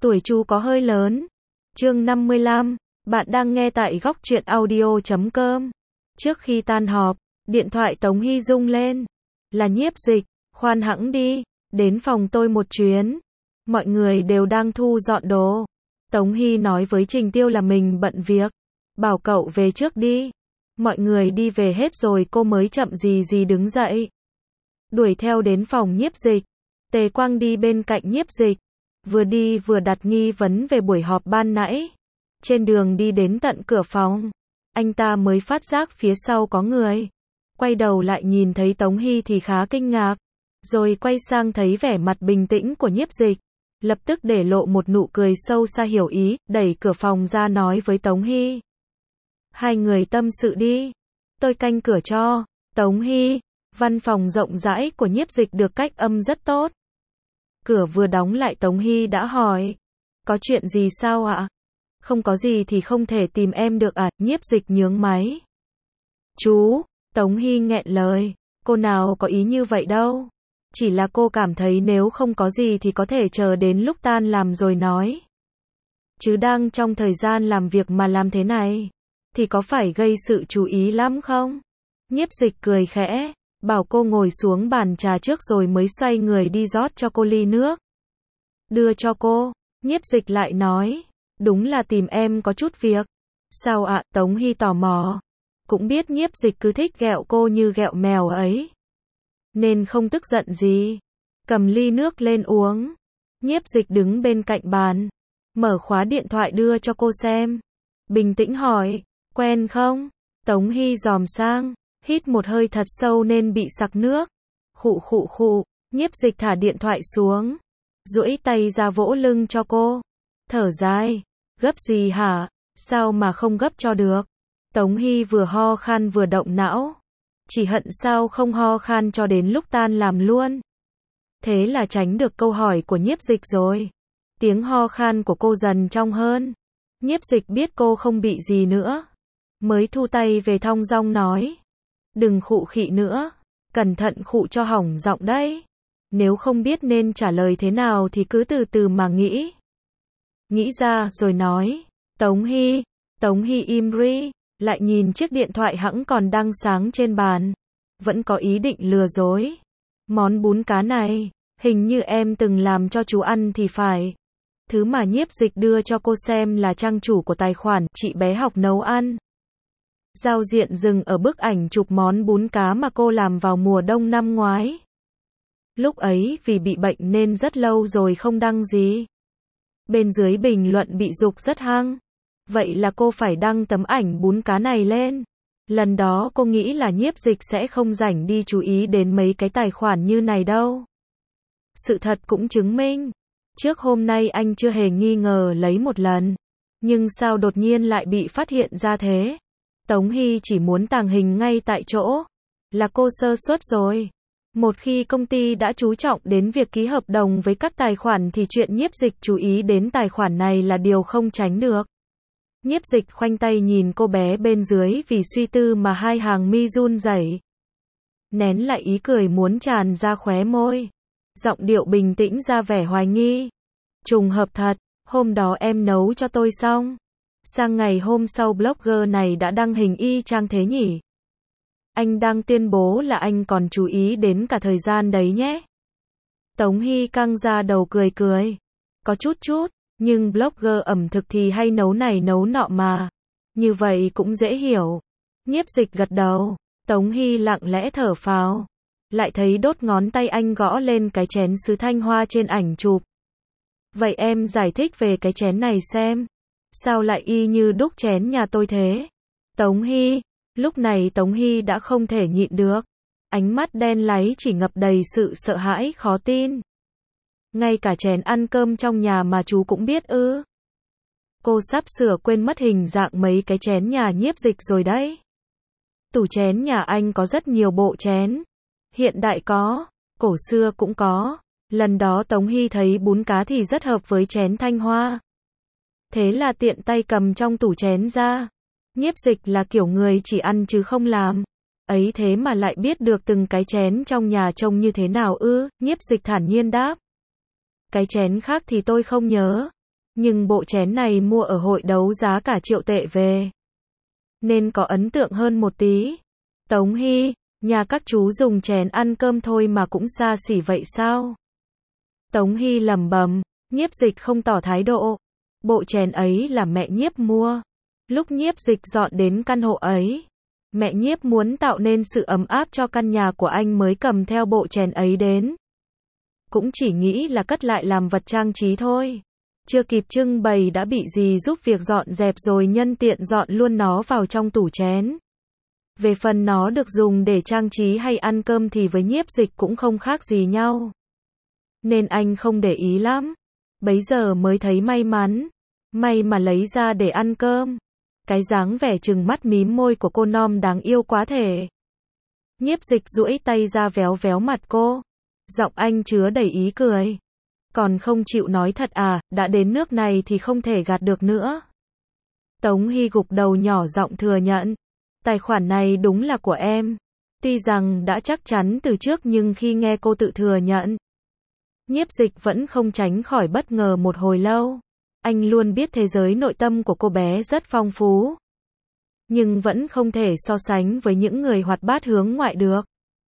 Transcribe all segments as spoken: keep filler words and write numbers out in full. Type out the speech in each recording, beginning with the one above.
Tuổi chú có hơi lớn. Chương năm mươi lăm, bạn đang nghe tại góc truyện audio chấm com. Trước khi tan họp, điện thoại Tống Hy rung lên. Là Nhiếp Dịch, khoan hẵng đi, đến phòng tôi một chuyến. Mọi người đều đang thu dọn đồ. Tống Hy nói với Trình Tiêu là mình bận việc, bảo cậu về trước đi. Mọi người đi về hết rồi cô mới chậm gì gì đứng dậy. Đuổi theo đến phòng Nhiếp Dịch. Tề Quang đi bên cạnh Nhiếp Dịch, vừa đi vừa đặt nghi vấn về buổi họp ban nãy. Trên đường đi đến tận cửa phòng, anh ta mới phát giác phía sau có người. Quay đầu lại nhìn thấy Tống Hy thì khá kinh ngạc, rồi quay sang thấy vẻ mặt bình tĩnh của Nhiếp Dịch, lập tức để lộ một nụ cười sâu xa hiểu ý, đẩy cửa phòng ra nói với Tống Hy. Hai người tâm sự đi, tôi canh cửa cho. Tống Hy, văn phòng rộng rãi của Nhiếp Dịch được cách âm rất tốt. Cửa vừa đóng lại Tống Hy đã hỏi, có chuyện gì sao ạ? Không có gì thì không thể tìm em được à? Nhiếp Dịch nhướng máy. Chú, Tống Hy nghẹn lời, cô nào có ý như vậy đâu. Chỉ là cô cảm thấy nếu không có gì thì có thể chờ đến lúc tan làm rồi nói. Chứ đang trong thời gian làm việc mà làm thế này, thì có phải gây sự chú ý lắm không? Nhiếp Dịch cười khẽ, bảo cô ngồi xuống bàn trà trước rồi mới xoay người đi rót cho cô ly nước. Đưa cho cô, Nhiếp Dịch lại nói, đúng là tìm em có chút việc. Sao ạ? Tống Hy tò mò. Cũng biết Nhiếp Dịch cứ thích ghẹo cô như ghẹo mèo ấy, nên không tức giận gì. Cầm ly nước lên uống. Nhiếp Dịch đứng bên cạnh bàn, mở khóa điện thoại đưa cho cô xem. Bình tĩnh hỏi, quen không? Tống Hy dòm sang, hít một hơi thật sâu nên bị sặc nước. Khụ khụ khụ, Nhiếp Dịch thả điện thoại xuống, duỗi tay ra vỗ lưng cho cô. Thở dài, gấp gì hả? Sao mà không gấp cho được? Tống Hy vừa ho khan vừa động não. Chỉ hận sao không ho khan cho đến lúc tan làm luôn. Thế là tránh được câu hỏi của Nhiếp Dịch rồi. Tiếng ho khan của cô dần trong hơn. Nhiếp Dịch biết cô không bị gì nữa, mới thu tay về thong dong nói. Đừng khụ khị nữa, cẩn thận khụ cho hỏng giọng đấy. Nếu không biết nên trả lời thế nào thì cứ từ từ mà nghĩ. Nghĩ ra rồi nói. Tống Hy, Tống Hy im ri, lại nhìn chiếc điện thoại hẵng còn đang sáng trên bàn. Vẫn có ý định lừa dối. Món bún cá này, hình như em từng làm cho chú ăn thì phải. Thứ mà Nhiếp Dịch đưa cho cô xem là trang chủ của tài khoản chị bé học nấu ăn. Giao diện dừng ở bức ảnh chụp món bún cá mà cô làm vào mùa đông năm ngoái. Lúc ấy vì bị bệnh nên rất lâu rồi không đăng gì. Bên dưới bình luận bị giục rất hăng. Vậy là cô phải đăng tấm ảnh bún cá này lên. Lần đó cô nghĩ là Nhiếp Dịch sẽ không rảnh đi chú ý đến mấy cái tài khoản như này đâu. Sự thật cũng chứng minh. Trước hôm nay anh chưa hề nghi ngờ lấy một lần. Nhưng sao đột nhiên lại bị phát hiện ra thế? Tống Hy chỉ muốn tàng hình ngay tại chỗ. Là cô sơ suất rồi. Một khi công ty đã chú trọng đến việc ký hợp đồng với các tài khoản thì chuyện Nhiếp Dịch chú ý đến tài khoản này là điều không tránh được. Nhiếp Dịch khoanh tay nhìn cô bé bên dưới vì suy tư mà hai hàng mi run rẩy. Nén lại ý cười muốn tràn ra khóe môi. Giọng điệu bình tĩnh ra vẻ hoài nghi. Trùng hợp thật, hôm đó em nấu cho tôi xong. Sang ngày hôm sau blogger này đã đăng hình y chang thế nhỉ? Anh đang tuyên bố là anh còn chú ý đến cả thời gian đấy nhé. Tống Hy căng ra đầu cười cười. Có chút chút, nhưng blogger ẩm thực thì hay nấu này nấu nọ mà. Như vậy cũng dễ hiểu. Nhiếp Dịch gật đầu. Tống Hy lặng lẽ thở phào. Lại thấy đốt ngón tay anh gõ lên cái chén sứ thanh hoa trên ảnh chụp. Vậy em giải thích về cái chén này xem. Sao lại y như đúc chén nhà tôi thế? Tống Hy. Lúc này Tống Hy đã không thể nhịn được. Ánh mắt đen láy chỉ ngập đầy sự sợ hãi khó tin. Ngay cả chén ăn cơm trong nhà mà chú cũng biết ư? Cô sắp sửa quên mất hình dạng mấy cái chén nhà Nhiếp Dịch rồi đấy. Tủ chén nhà anh có rất nhiều bộ chén. Hiện đại có, cổ xưa cũng có. Lần đó Tống Hy thấy bún cá thì rất hợp với chén thanh hoa. Thế là tiện tay cầm trong tủ chén ra. Nhiếp Dịch là kiểu người chỉ ăn chứ không làm. Ấy thế mà lại biết được từng cái chén trong nhà trông như thế nào ư? Nhiếp Dịch thản nhiên đáp. Cái chén khác thì tôi không nhớ. Nhưng bộ chén này mua ở hội đấu giá cả triệu tệ về, nên có ấn tượng hơn một tí. Tống Hy, nhà các chú dùng chén ăn cơm thôi mà cũng xa xỉ vậy sao? Tống Hy lẩm bẩm, Nhiếp Dịch không tỏ thái độ. Bộ chén ấy là mẹ Nhiếp mua. Lúc Nhiếp Dịch dọn đến căn hộ ấy, mẹ Nhiếp muốn tạo nên sự ấm áp cho căn nhà của anh mới cầm theo bộ chén ấy đến. Cũng chỉ nghĩ là cất lại làm vật trang trí thôi. Chưa kịp trưng bày đã bị dì giúp việc dọn dẹp rồi nhân tiện dọn luôn nó vào trong tủ chén. Về phần nó được dùng để trang trí hay ăn cơm thì với Nhiếp Dịch cũng không khác gì nhau. Nên anh không để ý lắm. Bấy giờ mới thấy may mắn. May mà lấy ra để ăn cơm. Cái dáng vẻ trừng mắt mím môi của cô non đáng yêu quá thể. Nhiếp Dịch duỗi tay ra véo véo mặt cô. Giọng anh chứa đầy ý cười. Còn không chịu nói thật à, đã đến nước này thì không thể gạt được nữa. Tống Hy gục đầu nhỏ giọng thừa nhận. Tài khoản này đúng là của em. Tuy rằng đã chắc chắn từ trước nhưng khi nghe cô tự thừa nhận, Nhiếp Dịch vẫn không tránh khỏi bất ngờ một hồi lâu. Anh luôn biết thế giới nội tâm của cô bé rất phong phú, nhưng vẫn không thể so sánh với những người hoạt bát hướng ngoại được.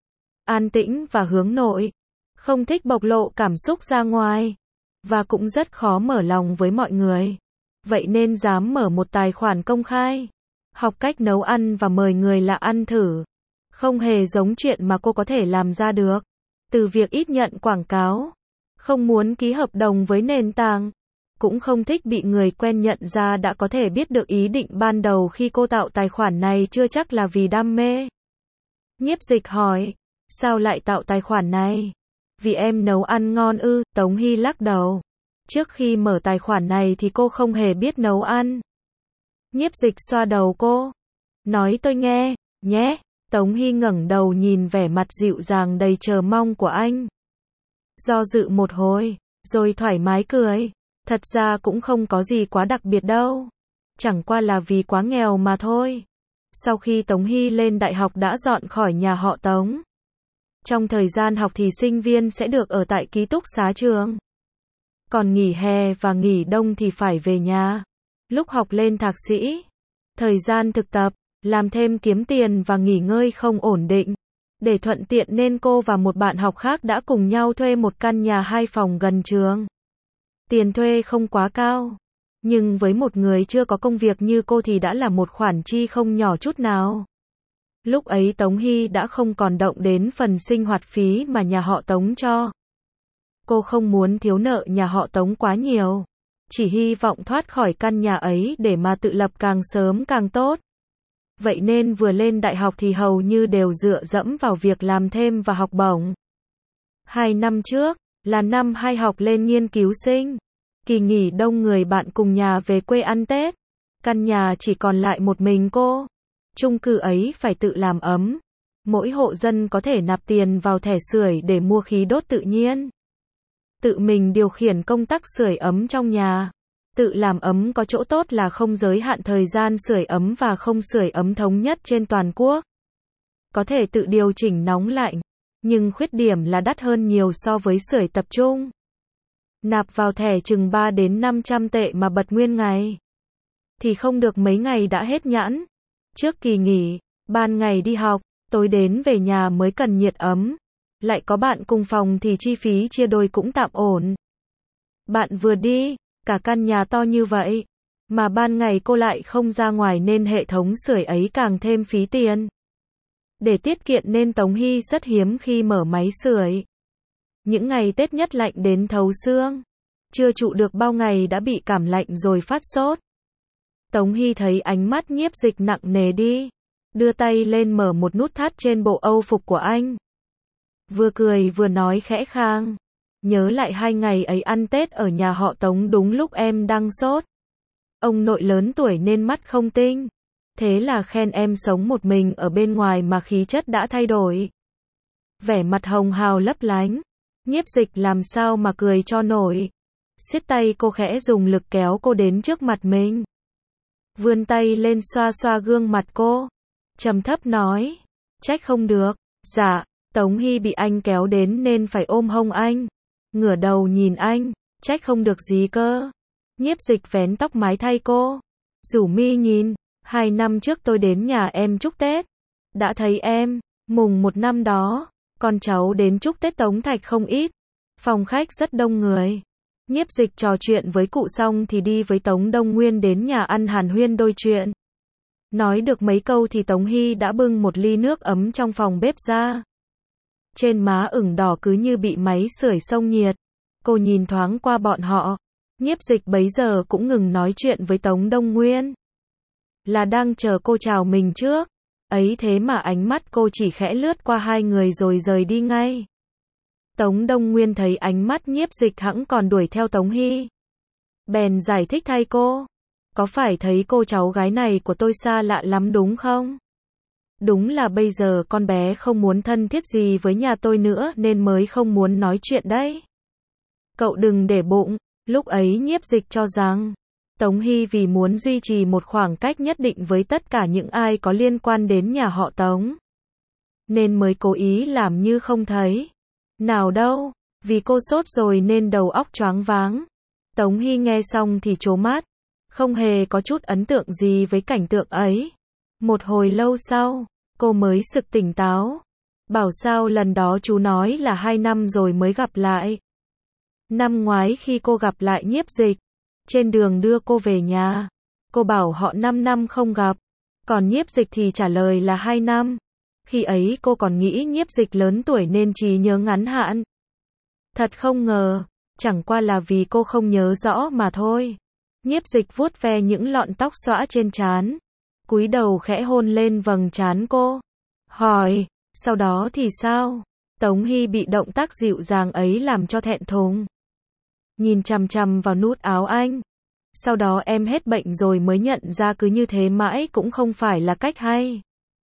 An tĩnh và hướng nội, không thích bộc lộ cảm xúc ra ngoài, và cũng rất khó mở lòng với mọi người. Vậy nên dám mở một tài khoản công khai, học cách nấu ăn và mời người lạ ăn thử. Không hề giống chuyện mà cô có thể làm ra được. Từ việc ít nhận quảng cáo, không muốn ký hợp đồng với nền tảng, cũng không thích bị người quen nhận ra đã có thể biết được ý định ban đầu khi cô tạo tài khoản này chưa chắc là vì đam mê. Nhiếp Dịch hỏi, sao lại tạo tài khoản này? Vì em nấu ăn ngon ư? Tống Hy lắc đầu. Trước khi mở tài khoản này thì cô không hề biết nấu ăn. Nhiếp Dịch xoa đầu cô. Nói tôi nghe, nhé. Tống Hy ngẩng đầu nhìn vẻ mặt dịu dàng đầy chờ mong của anh. Do dự một hồi, rồi thoải mái cười. Thật ra cũng không có gì quá đặc biệt đâu. Chẳng qua là vì quá nghèo mà thôi. Sau khi Tống Hy lên đại học đã dọn khỏi nhà họ Tống. Trong thời gian học thì sinh viên sẽ được ở tại ký túc xá trường. Còn nghỉ hè và nghỉ đông thì phải về nhà. Lúc học lên thạc sĩ, thời gian thực tập, làm thêm kiếm tiền và nghỉ ngơi không ổn định. Để thuận tiện nên cô và một bạn học khác đã cùng nhau thuê một căn nhà hai phòng gần trường. Tiền thuê không quá cao, nhưng với một người chưa có công việc như cô thì đã là một khoản chi không nhỏ chút nào. Lúc ấy Tống Hy đã không còn động đến phần sinh hoạt phí mà nhà họ Tống cho. Cô không muốn thiếu nợ nhà họ Tống quá nhiều, chỉ hy vọng thoát khỏi căn nhà ấy để mà tự lập càng sớm càng tốt. Vậy nên vừa lên đại học thì hầu như đều dựa dẫm vào việc làm thêm và học bổng. Hai năm trước, là năm hai học lên nghiên cứu sinh. Kỳ nghỉ đông người bạn cùng nhà về quê ăn Tết. Căn nhà chỉ còn lại một mình cô. Chung cư ấy phải tự làm ấm. Mỗi hộ dân có thể nạp tiền vào thẻ sưởi để mua khí đốt tự nhiên. Tự mình điều khiển công tắc sưởi ấm trong nhà. Tự làm ấm có chỗ tốt là không giới hạn thời gian sưởi ấm và không sưởi ấm thống nhất trên toàn quốc. Có thể tự điều chỉnh nóng lạnh, nhưng khuyết điểm là đắt hơn nhiều so với sưởi tập trung. Nạp vào thẻ chừng ba đến năm trăm tệ mà bật nguyên ngày thì không được mấy ngày đã hết nhãn. Trước kỳ nghỉ, ban ngày đi học, tối đến về nhà mới cần nhiệt ấm. Lại có bạn cùng phòng thì chi phí chia đôi cũng tạm ổn. Bạn vừa đi, cả căn nhà to như vậy, mà ban ngày cô lại không ra ngoài nên hệ thống sưởi ấy càng thêm phí tiền. Để tiết kiệm nên Tống Hy rất hiếm khi mở máy sưởi. Những ngày Tết nhất lạnh đến thấu xương. Chưa trụ được bao ngày đã bị cảm lạnh rồi phát sốt. Tống Hy thấy ánh mắt Nhiếp Dịch nặng nề đi. Đưa tay lên mở một nút thắt trên bộ âu phục của anh. Vừa cười vừa nói khẽ khàng. Nhớ lại hai ngày ấy ăn Tết ở nhà họ Tống đúng lúc em đang sốt. Ông nội lớn tuổi nên mắt không tinh. Thế là khen em sống một mình ở bên ngoài mà khí chất đã thay đổi. Vẻ mặt hồng hào lấp lánh. Nhiếp Dịch làm sao mà cười cho nổi. Siết tay cô khẽ dùng lực kéo cô đến trước mặt mình. Vươn tay lên xoa xoa gương mặt cô. Trầm thấp nói. Trách không được. Dạ. Tống Hy bị anh kéo đến nên phải ôm hông anh. Ngửa đầu nhìn anh. Trách không được gì cơ. Nhiếp Dịch vén tóc mái thay cô. Rủ mi nhìn, hai năm trước tôi đến nhà em chúc Tết. Đã thấy em, mùng một năm đó, con cháu đến chúc Tết Tống Thạch không ít. Phòng khách rất đông người. Nhiếp Dịch trò chuyện với cụ xong thì đi với Tống Đông Nguyên đến nhà ăn hàn huyên đôi chuyện. Nói được mấy câu thì Tống Hy đã bưng một ly nước ấm trong phòng bếp ra. Trên má ửng đỏ cứ như bị máy sưởi xông nhiệt. Cô nhìn thoáng qua bọn họ. Nhiếp Dịch bấy giờ cũng ngừng nói chuyện với Tống Đông Nguyên. Là đang chờ cô chào mình trước. Ấy thế mà ánh mắt cô chỉ khẽ lướt qua hai người rồi rời đi ngay. Tống Đông Nguyên thấy ánh mắt Nhiếp Dịch hẵng còn đuổi theo Tống Hy. Bèn giải thích thay cô. Có phải thấy cô cháu gái này của tôi xa lạ lắm đúng không? Đúng là bây giờ con bé không muốn thân thiết gì với nhà tôi nữa nên mới không muốn nói chuyện đấy. Cậu đừng để bụng, lúc ấy Nhiếp Dịch cho rằng Tống Hy vì muốn duy trì một khoảng cách nhất định với tất cả những ai có liên quan đến nhà họ Tống, nên mới cố ý làm như không thấy. Nào đâu, vì cô sốt rồi nên đầu óc choáng váng. Tống Hy nghe xong thì trố mắt, không hề có chút ấn tượng gì với cảnh tượng ấy. Một hồi lâu sau, cô mới sực tỉnh táo. Bảo sao lần đó chú nói là hai năm rồi mới gặp lại. Năm ngoái khi cô gặp lại Nhiếp Dịch, trên đường đưa cô về nhà, cô bảo họ năm năm không gặp, còn Nhiếp Dịch thì trả lời là hai năm. Khi ấy cô còn nghĩ Nhiếp Dịch lớn tuổi nên trí nhớ ngắn hạn. Thật không ngờ, chẳng qua là vì cô không nhớ rõ mà thôi. Nhiếp Dịch vuốt ve những lọn tóc xõa trên trán, cúi đầu khẽ hôn lên vầng trán cô. Hỏi, sau đó thì sao? Tống Hy bị động tác dịu dàng ấy làm cho thẹn thùng. Nhìn chằm chằm vào nút áo anh. Sau đó em hết bệnh rồi mới nhận ra cứ như thế mãi cũng không phải là cách hay.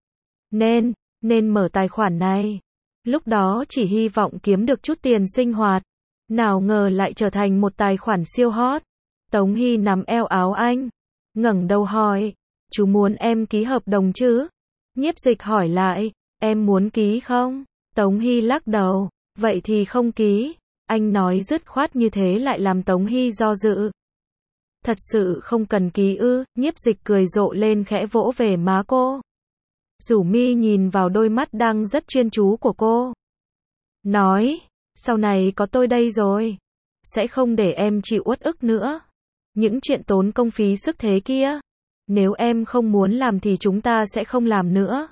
Nên, nên mở tài khoản này. Lúc đó chỉ hy vọng kiếm được chút tiền sinh hoạt. Nào ngờ lại trở thành một tài khoản siêu hot. Tống Hy nắm eo áo anh, ngẩng đầu hỏi, chú muốn em ký hợp đồng chứ? Nhiếp Dịch hỏi lại, em muốn ký không? Tống Hy lắc đầu, vậy thì không ký. Anh nói dứt khoát như thế lại làm Tống Hy do dự. Thật sự không cần ký ư? Nhiếp Dịch cười rộ lên khẽ vỗ về má cô. Rủ mi nhìn vào đôi mắt đang rất chuyên chú của cô. Nói, sau này có tôi đây rồi, sẽ không để em chịu uất ức nữa. Những chuyện tốn công phí sức thế kia, nếu em không muốn làm thì chúng ta sẽ không làm nữa.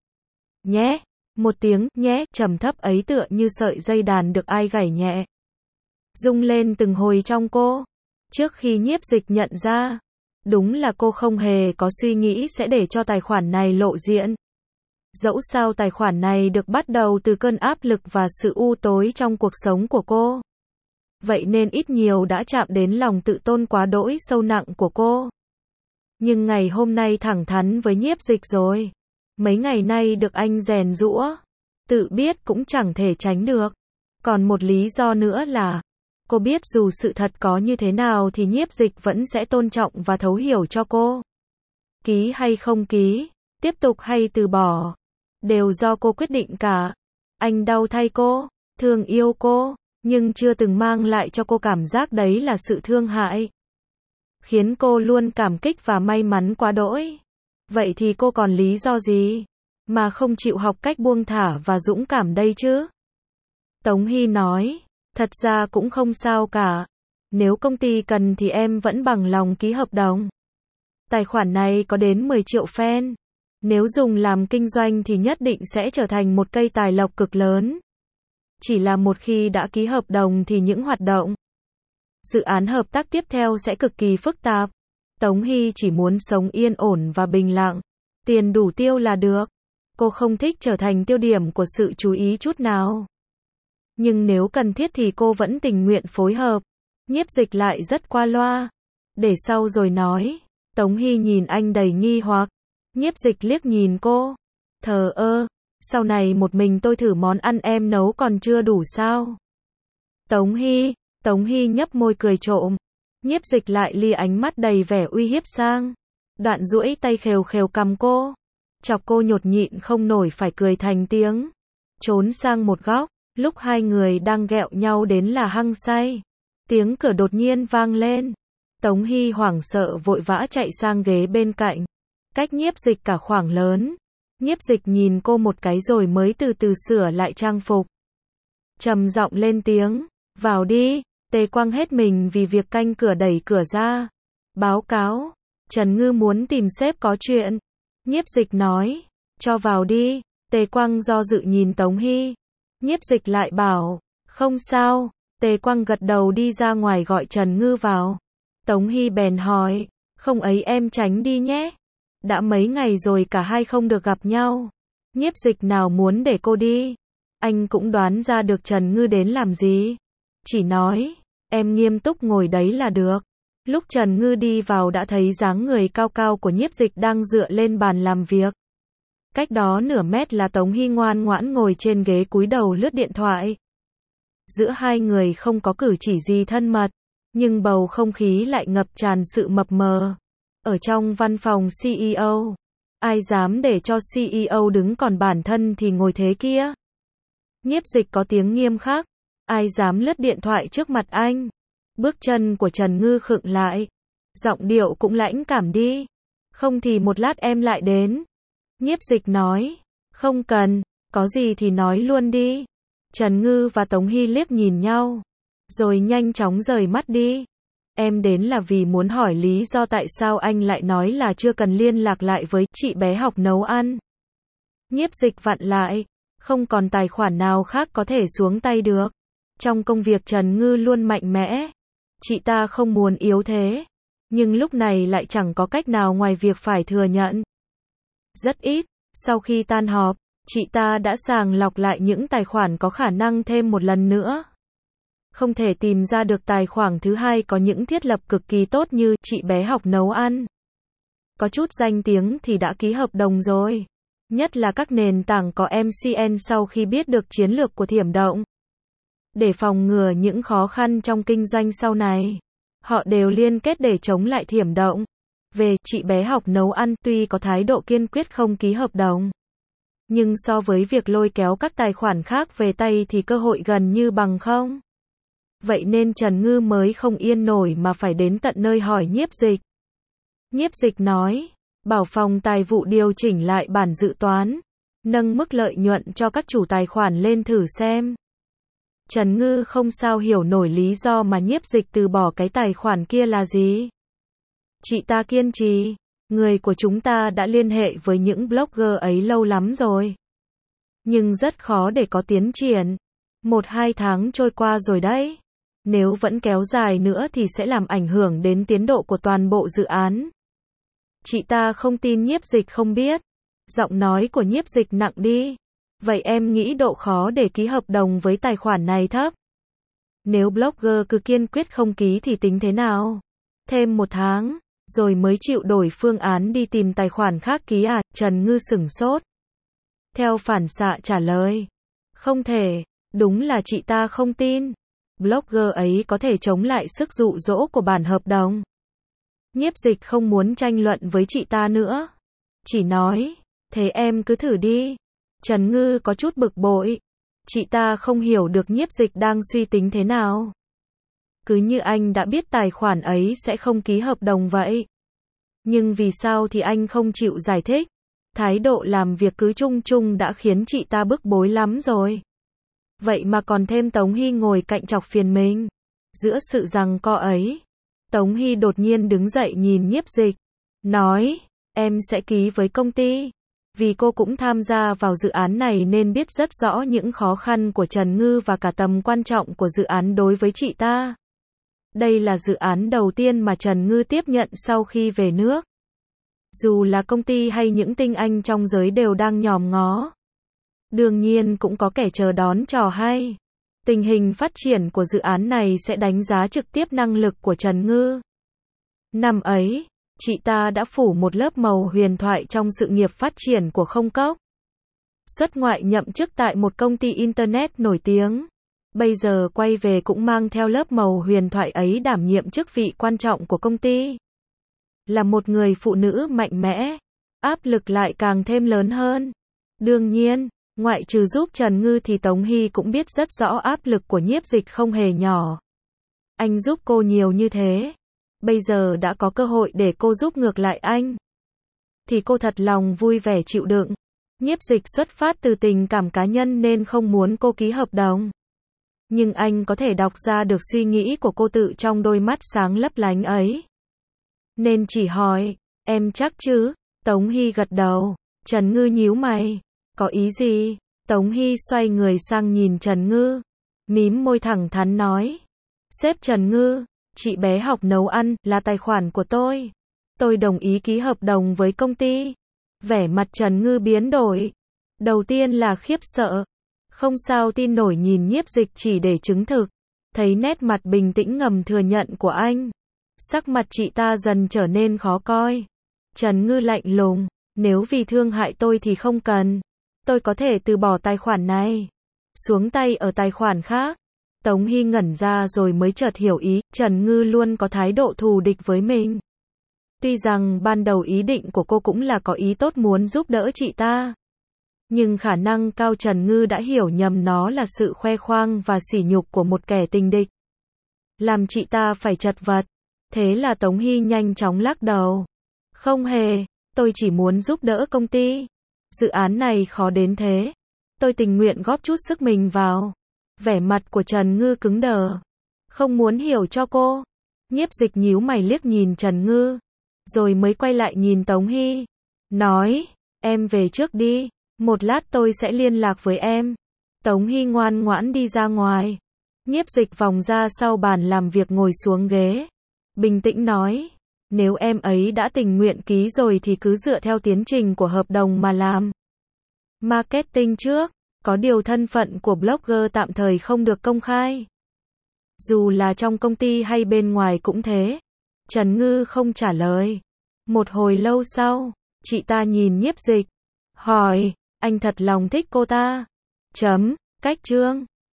Nhé, một tiếng nhé trầm thấp ấy tựa như sợi dây đàn được ai gảy nhẹ, rung lên từng hồi trong cô. Trước khi Nhiếp Dịch nhận ra, đúng là cô không hề có suy nghĩ sẽ để cho tài khoản này lộ diện. Dẫu sao tài khoản này được bắt đầu từ cơn áp lực và sự u tối trong cuộc sống của cô. Vậy nên ít nhiều đã chạm đến lòng tự tôn quá đỗi sâu nặng của cô. Nhưng ngày hôm nay thẳng thắn với Nhiếp Dịch rồi. Mấy ngày nay được anh rèn giũa, tự biết cũng chẳng thể tránh được. Còn một lý do nữa là, cô biết dù sự thật có như thế nào thì Nhiếp Dịch vẫn sẽ tôn trọng và thấu hiểu cho cô. Ký hay không ký, tiếp tục hay từ bỏ, đều do cô quyết định cả. Anh đau thay cô, thương yêu cô, nhưng chưa từng mang lại cho cô cảm giác đấy là sự thương hại, khiến cô luôn cảm kích và may mắn quá đỗi. Vậy thì cô còn lý do gì mà không chịu học cách buông thả và dũng cảm đây chứ? Tống Hy nói, thật ra cũng không sao cả. Nếu công ty cần thì em vẫn bằng lòng ký hợp đồng. Tài khoản này có đến mười triệu fan. Nếu dùng làm kinh doanh thì nhất định sẽ trở thành một cây tài lộc cực lớn. Chỉ là một khi đã ký hợp đồng thì những hoạt động, dự án hợp tác tiếp theo sẽ cực kỳ phức tạp. Tống Hy chỉ muốn sống yên ổn và bình lặng, tiền đủ tiêu là được. Cô không thích trở thành tiêu điểm của sự chú ý chút nào. Nhưng nếu cần thiết thì cô vẫn tình nguyện phối hợp. Nhiếp Dịch lại rất qua loa, để sau rồi nói. Tống Hy nhìn anh đầy nghi hoặc. Nhiếp Dịch liếc nhìn cô, thờ ơ, sau này một mình tôi thử món ăn em nấu còn chưa đủ sao? Tống Hy, Tống Hy nhấp môi cười trộm. Nhiếp Dịch lại lia ánh mắt đầy vẻ uy hiếp sang. Đoạn duỗi tay khều khều cầm cô, chọc cô nhột nhịn không nổi phải cười thành tiếng. Trốn sang một góc, lúc hai người đang ghẹo nhau đến là hăng say, tiếng cửa đột nhiên vang lên. Tống Hy hoảng sợ vội vã chạy sang ghế bên cạnh, cách Nhiếp Dịch cả khoảng lớn. Nhiếp Dịch nhìn cô một cái rồi mới từ từ sửa lại trang phục. Trầm giọng lên tiếng, vào đi. Tề Quang hết mình vì việc canh cửa đẩy cửa ra. Báo cáo, Trần Ngư muốn tìm sếp có chuyện. Nhiếp Dịch nói, cho vào đi. Tề Quang do dự nhìn Tống Hy. Nhiếp Dịch lại bảo, không sao. Tề Quang gật đầu đi ra ngoài gọi Trần Ngư vào. Tống Hy bèn hỏi, không ấy em tránh đi nhé. Đã mấy ngày rồi cả hai không được gặp nhau. Nhiếp Dịch nào muốn để cô đi. Anh cũng đoán ra được Trần Ngư đến làm gì. Chỉ nói, em nghiêm túc ngồi đấy là được. Lúc Trần Ngư đi vào đã thấy dáng người cao cao của Nhiếp Dịch đang dựa lên bàn làm việc. Cách đó nửa mét là Tống Hy ngoan ngoãn ngồi trên ghế cúi đầu lướt điện thoại. Giữa hai người không có cử chỉ gì thân mật, nhưng bầu không khí lại ngập tràn sự mập mờ. Ở trong văn phòng xê e ô, ai dám để cho xê e ô đứng còn bản thân thì ngồi thế kia. Nhiếp Dịch có tiếng nghiêm khắc, ai dám lướt điện thoại trước mặt anh. Bước chân của Trần Ngư khựng lại, giọng điệu cũng lãnh cảm đi. Không thì một lát em lại đến. Nhiếp Dịch nói, không cần, có gì thì nói luôn đi. Trần Ngư và Tống Hy liếc nhìn nhau, rồi nhanh chóng rời mắt đi. Em đến là vì muốn hỏi lý do tại sao anh lại nói là chưa cần liên lạc lại với chị bé học nấu ăn. Nhiếp Dịch vặn lại, không còn tài khoản nào khác có thể xuống tay được. Trong công việc Trần Ngư luôn mạnh mẽ, chị ta không muốn yếu thế, nhưng lúc này lại chẳng có cách nào ngoài việc phải thừa nhận. Rất ít, sau khi tan họp, chị ta đã sàng lọc lại những tài khoản có khả năng thêm một lần nữa. Không thể tìm ra được tài khoản thứ hai có những thiết lập cực kỳ tốt như chị bé học nấu ăn. Có chút danh tiếng thì đã ký hợp đồng rồi. Nhất là các nền tảng có em xê en sau khi biết được chiến lược của Thiểm Động. Để phòng ngừa những khó khăn trong kinh doanh sau này, họ đều liên kết để chống lại Thiểm Động. Về chị bé học nấu ăn, tuy có thái độ kiên quyết không ký hợp đồng, nhưng so với việc lôi kéo các tài khoản khác về tay thì cơ hội gần như bằng không. Vậy nên Trần Ngư mới không yên nổi mà phải đến tận nơi hỏi Nhiếp Dịch. Nhiếp Dịch nói, bảo phòng tài vụ điều chỉnh lại bản dự toán, nâng mức lợi nhuận cho các chủ tài khoản lên thử xem. Trần Ngư không sao hiểu nổi lý do mà Nhiếp Dịch từ bỏ cái tài khoản kia là gì. Chị ta kiên trì, người của chúng ta đã liên hệ với những blogger ấy lâu lắm rồi. Nhưng rất khó để có tiến triển. Một hai tháng trôi qua rồi đấy. Nếu vẫn kéo dài nữa thì sẽ làm ảnh hưởng đến tiến độ của toàn bộ dự án. Chị ta không tin Nhiếp Dịch không biết. Giọng nói của Nhiếp Dịch nặng đi. Vậy em nghĩ độ khó để ký hợp đồng với tài khoản này thấp. Nếu blogger cứ kiên quyết không ký thì tính thế nào? Thêm một tháng, rồi mới chịu đổi phương án đi tìm tài khoản khác ký à? Trần Ngư sửng sốt. Theo phản xạ trả lời. Không thể, đúng là chị ta không tin. Blogger ấy có thể chống lại sức dụ dỗ của bản hợp đồng. Nhiếp Dịch không muốn tranh luận với chị ta nữa. Chỉ nói, thế em cứ thử đi. Trần Ngư có chút bực bội. Chị ta không hiểu được Nhiếp Dịch đang suy tính thế nào. Cứ như anh đã biết tài khoản ấy sẽ không ký hợp đồng vậy. Nhưng vì sao thì anh không chịu giải thích. Thái độ làm việc cứ chung chung đã khiến chị ta bức bối lắm rồi. Vậy mà còn thêm Tống Hy ngồi cạnh chọc phiền mình. Giữa sự giằng co ấy, Tống Hy đột nhiên đứng dậy nhìn Nhiếp Dịch. Nói, em sẽ ký với công ty. Vì cô cũng tham gia vào dự án này nên biết rất rõ những khó khăn của Trần Ngư và cả tầm quan trọng của dự án đối với chị ta. Đây là dự án đầu tiên mà Trần Ngư tiếp nhận sau khi về nước. Dù là công ty hay những tinh anh trong giới đều đang nhòm ngó. Đương nhiên cũng có kẻ chờ đón trò hay. Tình hình phát triển của dự án này sẽ đánh giá trực tiếp năng lực của Trần Ngư. Năm ấy, chị ta đã phủ một lớp màu huyền thoại trong sự nghiệp phát triển của Không Cốc. Xuất ngoại nhậm chức tại một công ty Internet nổi tiếng. Bây giờ quay về cũng mang theo lớp màu huyền thoại ấy đảm nhiệm chức vị quan trọng của công ty. Là một người phụ nữ mạnh mẽ, áp lực lại càng thêm lớn hơn. Đương nhiên, ngoại trừ giúp Trần Ngư thì Tống Hy cũng biết rất rõ áp lực của Nhiếp Dịch không hề nhỏ. Anh giúp cô nhiều như thế. bây giờ đã có cơ hội để cô giúp ngược lại anh, thì cô thật lòng vui vẻ chịu đựng. Nhiếp Dịch xuất phát từ tình cảm cá nhân nên không muốn cô ký hợp đồng. Nhưng anh có thể đọc ra được suy nghĩ của cô tự trong đôi mắt sáng lấp lánh ấy. Nên chỉ hỏi, em chắc chứ? Tống Hy gật đầu. Trần Ngư nhíu mày. Có ý gì? Tống Hy xoay người sang nhìn Trần Ngư. Mím môi thẳng thắn nói. Sếp Trần Ngư, chị bé học nấu ăn là tài khoản của tôi. Tôi đồng ý ký hợp đồng với công ty. Vẻ mặt Trần Ngư biến đổi. Đầu tiên là khiếp sợ. Không sao tin nổi nhìn Nhiếp Dịch chỉ để chứng thực. Thấy nét mặt bình tĩnh ngầm thừa nhận của anh. Sắc mặt chị ta dần trở nên khó coi. Trần Ngư lạnh lùng. Nếu vì thương hại tôi thì không cần. Tôi có thể từ bỏ tài khoản này. Xuống tay ở tài khoản khác. Tống Hy ngẩn ra rồi mới chợt hiểu ý. Trần Ngư luôn có thái độ thù địch với mình. Tuy rằng ban đầu ý định của cô cũng là có ý tốt muốn giúp đỡ chị ta. Nhưng khả năng cao Trần Ngư đã hiểu nhầm nó là sự khoe khoang và sỉ nhục của một kẻ tình địch. Làm chị ta phải chật vật. Thế là Tống Hy nhanh chóng lắc đầu. Không hề, tôi chỉ muốn giúp đỡ công ty. Dự án này khó đến thế. Tôi tình nguyện góp chút sức mình vào. Vẻ mặt của Trần Ngư cứng đờ. Không muốn hiểu cho cô. Nhiếp Dịch nhíu mày liếc nhìn Trần Ngư. Rồi mới quay lại nhìn Tống Hy. Nói, em về trước đi. Một lát tôi sẽ liên lạc với em. Tống Hy ngoan ngoãn đi ra ngoài. Nhiếp Dịch vòng ra sau bàn làm việc ngồi xuống ghế. Bình tĩnh nói. Nếu em ấy đã tình nguyện ký rồi thì cứ dựa theo tiến trình của hợp đồng mà làm. Marketing trước. Có điều thân phận của blogger tạm thời không được công khai. Dù là trong công ty hay bên ngoài cũng thế. Trần Ngư không trả lời. Một hồi lâu sau, chị ta nhìn Nhiếp Dịch. Hỏi, anh thật lòng thích cô ta. Chấm, cách chương.